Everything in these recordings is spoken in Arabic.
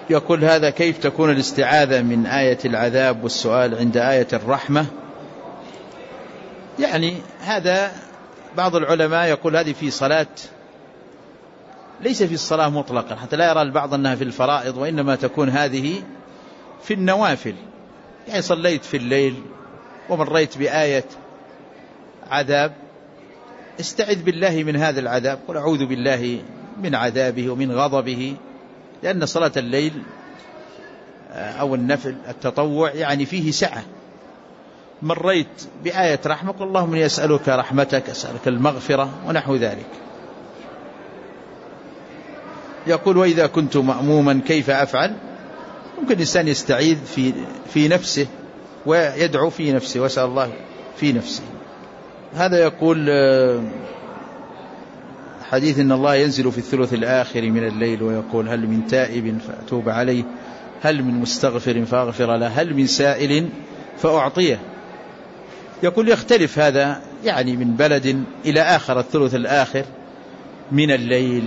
يقول هذا كيف تكون الاستعاذة من آية العذاب والسؤال عند آية الرحمة؟ يعني هذا بعض العلماء يقول هذه في صلاة، ليس في الصلاة مطلقا، حتى لا يرى البعض أنها في الفرائض، وإنما تكون هذه في النوافل. يعني صليت في الليل ومريت بآية عذاب، استعذ بالله من هذا العذاب، قل أعوذ بالله من عذابه ومن غضبه، لأن صلاة الليل أو النفل التطوع يعني فيه سعة. مريت بآية رحمة قل اللهم إني أسألك رحمتك، أسألك المغفرة ونحو ذلك. يقول وإذا كنت مأموما كيف أفعل؟ ممكن الإنسان يستعيذ في نفسه ويدعو في نفسه ويسأل الله في نفسه. هذا يقول حديث إن الله ينزل في الثلث الآخر من الليل ويقول هل من تائب فأتوب عليه، هل من مستغفر فأغفر له، هل من سائل فأعطيه. يقول يختلف هذا يعني من بلد إلى آخر الثلث الآخر من الليل،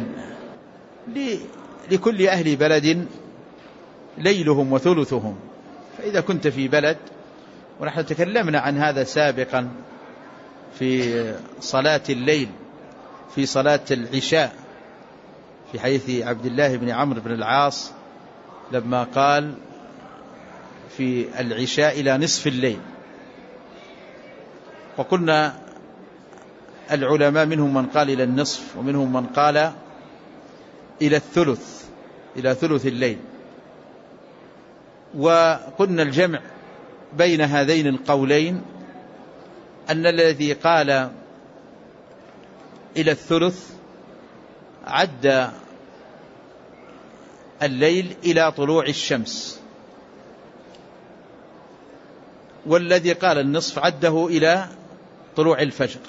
لكل أهل بلد ليلهم وثلثهم. فإذا كنت في بلد، ونحن تكلمنا عن هذا سابقا في صلاة الليل في صلاة العشاء في حديث عبد الله بن عمرو بن العاص لما قال في العشاء إلى نصف الليل. وقلنا العلماء منهم من قال إلى النصف ومنهم من قال إلى الثلث، إلى ثلث الليل. وقلنا الجمع بين هذين القولين أن الذي قال إلى الثلث عد الليل إلى طلوع الشمس، والذي قال النصف عده إلى طلوع الفجر،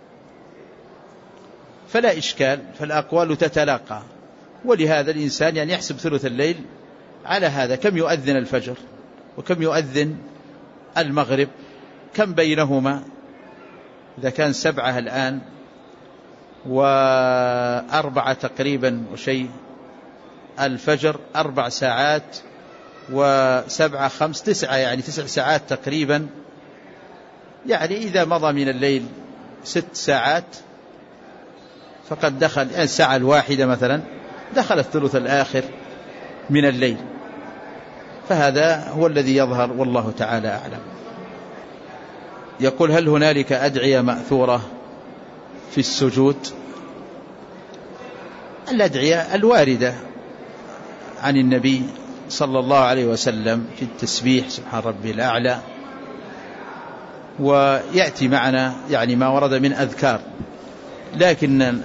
فلا إشكال، فالأقوال تتلاقى. ولهذا الإنسان يعني يحسب ثلث الليل على هذا، كم يؤذن الفجر وكم يؤذن المغرب، كم بينهما، إذا كان 7 الآن و4 تقريبا وشيء الفجر 4 ساعات و7 5 9، يعني 9 ساعات تقريبا. يعني إذا مضى من الليل 6 ساعات فقد دخل، يعني الساعة الواحدة مثلا دخل الثلث الآخر من الليل. فهذا هو الذي يظهر والله تعالى أعلم. يقول هل هنالك أدعية مأثورة في السجود؟ الأدعية الواردة عن النبي صلى الله عليه وسلم في التسبيح سبحان ربي الأعلى، ويأتي معنا يعني ما ورد من أذكار. لكن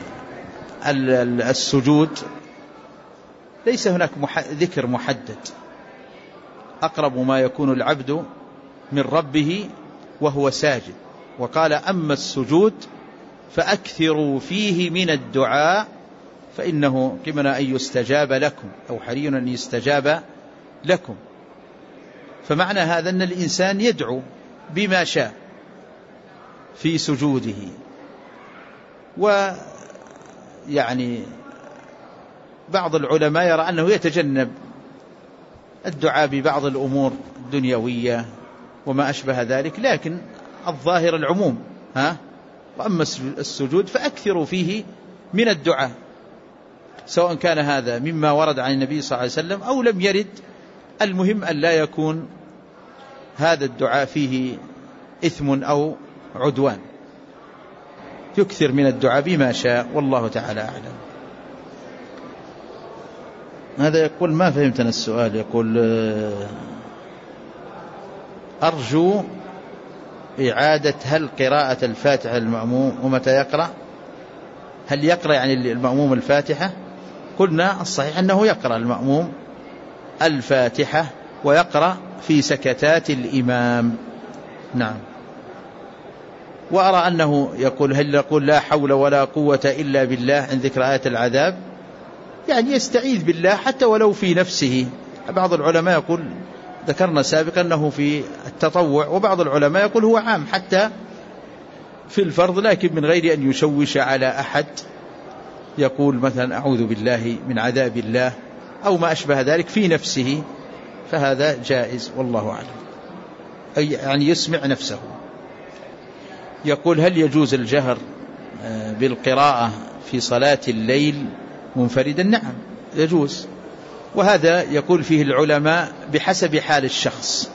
السجود ليس هناك ذكر محدد، أقرب ما يكون العبد من ربه وهو ساجد. وقال أما السجود فأكثروا فيه من الدعاء فإنه قمنا أن يستجاب لكم، أو حري أن يستجاب لكم. فمعنى هذا أن الإنسان يدعو بما شاء في سجوده. ويعني بعض العلماء يرى أنه يتجنب الدعاء ببعض الأمور الدنيوية وما أشبه ذلك، لكن الظاهر العموم. وأما السجود فأكثروا فيه من الدعاء، سواء كان هذا مما ورد عن النبي صلى الله عليه وسلم أو لم يرد. المهم أن لا يكون هذا الدعاء فيه إثم أو عدوان، يكثر من الدعاء بما شاء والله تعالى أعلم. هذا يقول ما فهمتنا السؤال. يقول أرجو إعادة هل قراءة الفاتحة المأموم ومتى يقرأ؟ هل يقرأ يعني المأموم الفاتحة؟ قلنا الصحيح أنه يقرأ المأموم الفاتحة ويقرأ في سكتات الإمام. نعم. وأرى أنه يقول هل يقول لا حول ولا قوة إلا بالله عند ذكر آية العذاب؟ يعني يستعيذ بالله حتى ولو في نفسه. بعض العلماء يقول ذكرنا سابقا أنه في التطوع، وبعض العلماء يقول هو عام حتى في الفرض، لكن من غير أن يشوش على أحد. يقول مثلا أعوذ بالله من عذاب الله، أو ما أشبه ذلك في نفسه فهذا جائز والله أعلم، أي يعني يسمع نفسه. يقول هل يجوز الجهر بالقراءة في صلاة الليل منفردا؟ نعم يجوز، وهذا يقول فيه العلماء بحسب حال الشخص.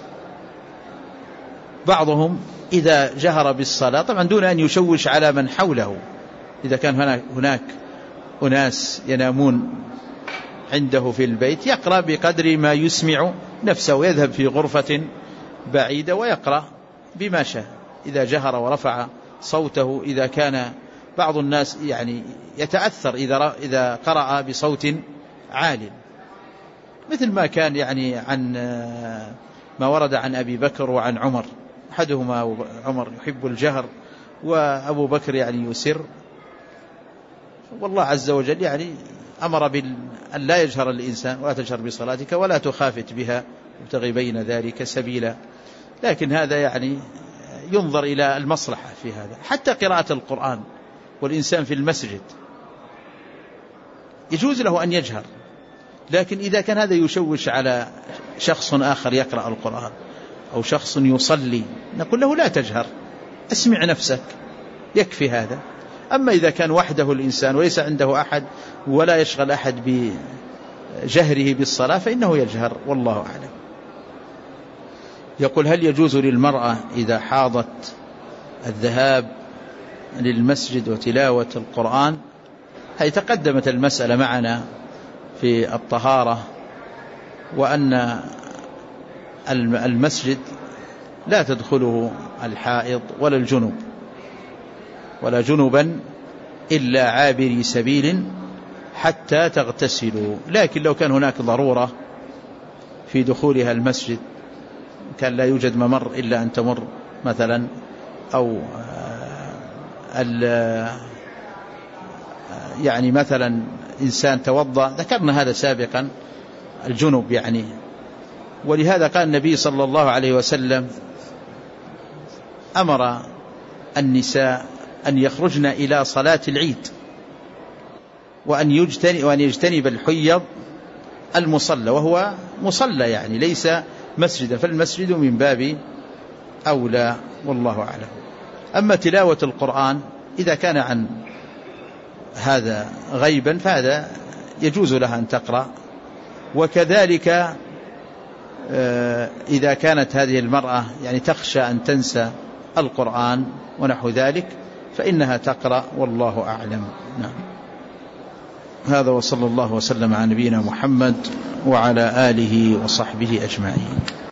بعضهم إذا جهر بالصلاة طبعا دون أن يشوش على من حوله، إذا كان هناك أناس ينامون عنده في البيت يقرأ بقدر ما يسمع نفسه، يذهب في غرفة بعيدة ويقرأ بما شاء إذا جهر ورفع صوته. إذا كان بعض الناس يعني يتأثر إذا قرأ بصوت عال، مثل ما كان يعني عن ما ورد عن أبي بكر وعن عمر، أحدهما عمر يحب الجهر وأبو بكر يعني يسر، والله عز وجل يعني أمر أن لا يجهر الإنسان ولا تجهر بصلاتك ولا تخافت بها وابتغي بين ذلك سبيلا. لكن هذا يعني ينظر إلى المصلحة في هذا. حتى قراءة القرآن والإنسان في المسجد يجوز له أن يجهر، لكن إذا كان هذا يشوش على شخص آخر يقرأ القرآن أو شخص يصلي نقول له لا تجهر، اسمع نفسك يكفي هذا. أما إذا كان وحده الإنسان وليس عنده أحد ولا يشغل أحد بجهره بالصلاة فإنه يجهر والله أعلم. يقول هل يجوز للمرأة إذا حاضت الذهاب للمسجد وتلاوة القرآن؟ هي تقدمت المسألة معنا في الطهارة، وأن المسجد لا تدخله الحائض ولا الجنوب ولا جنبا إلا عابري سبيل حتى تغتسلوا. لكن لو كان هناك ضرورة في دخولها المسجد، كان لا يوجد ممر إلا أن تمر مثلا، أو يعني مثلا إنسان توضأ، ذكرنا هذا سابقا الجنوب يعني. ولهذا قال النبي صلى الله عليه وسلم أمر النساء أن يخرجن إلى صلاة العيد وأن يجتنب الحيض المصلى، وهو مصلى يعني ليس مسجدا، فالمسجد من باب أولى والله أعلم. أما تلاوة القرآن إذا كان عن هذا غيبا فهذا يجوز لها أن تقرأ، وكذلك إذا كانت هذه المرأة يعني تخشى أن تنسى القرآن ونحو ذلك فإنها تقرأ والله أعلم. نعم. هذا وصلى الله وسلم على نبينا محمد وعلى آله وصحبه أجمعين.